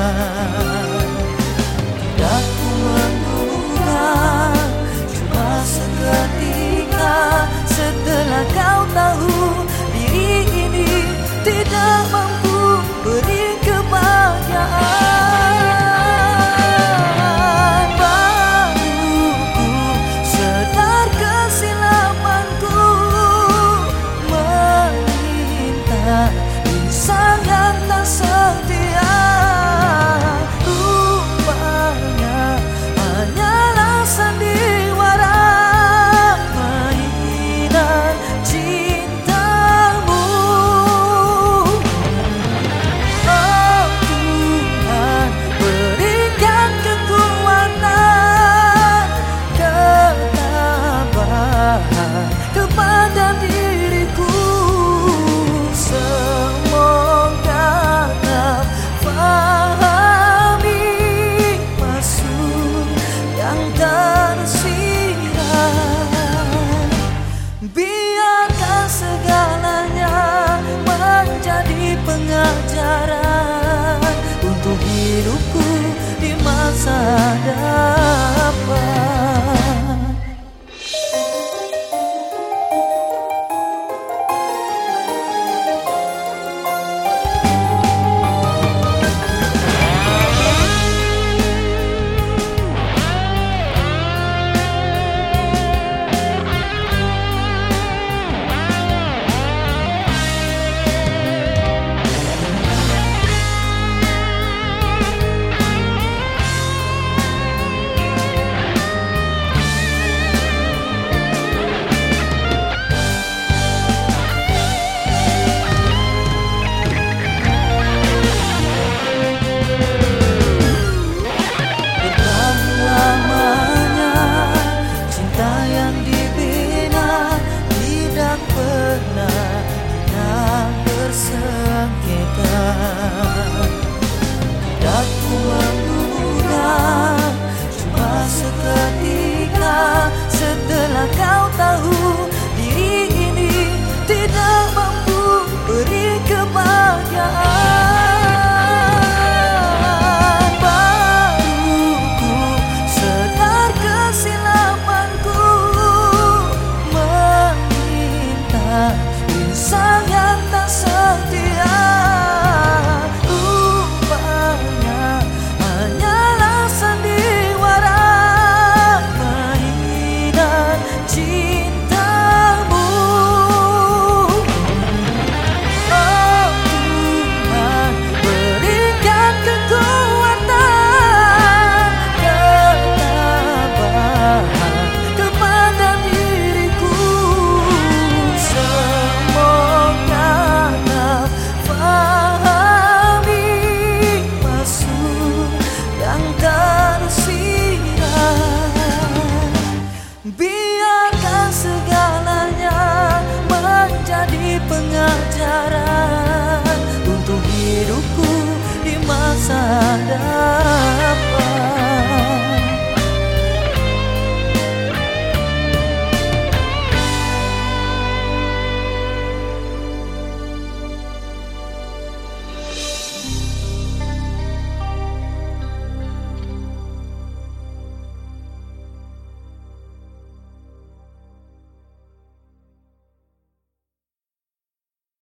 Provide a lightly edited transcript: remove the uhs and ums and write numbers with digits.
Tidak ku menduga, cuma seketika setelah kau tahu diri ini tidak mampu beri kebahagiaan. Baru ku sadar kesilapanku meminta insan yang tak setia. Rupanya hanyalah sandiwara mainan cintamu. Oh Tuhan, berikan kekuatan, ketabahan kepada diriku. Semoga kau fahami maksud yang tersirat. Biarkan segalanya menjadi pengajaran untuk hidupku di masa depan. Tidak ku menduga, cuma seketika setelah kau tahu diri ini tidak mampu beri kebahagiaan. Baru ku sadar kesilapanku meminta insan yang tak setia. Rupanya hanyalah sandiwara mainan cintamu. Oh Tuhan, berikan kekuatan, ketabahan kepada diriku. Semoga kau fahami maksud yang tersirat. Biarkan segalanya menjadi pengajaran untuk hidupku di masa depan.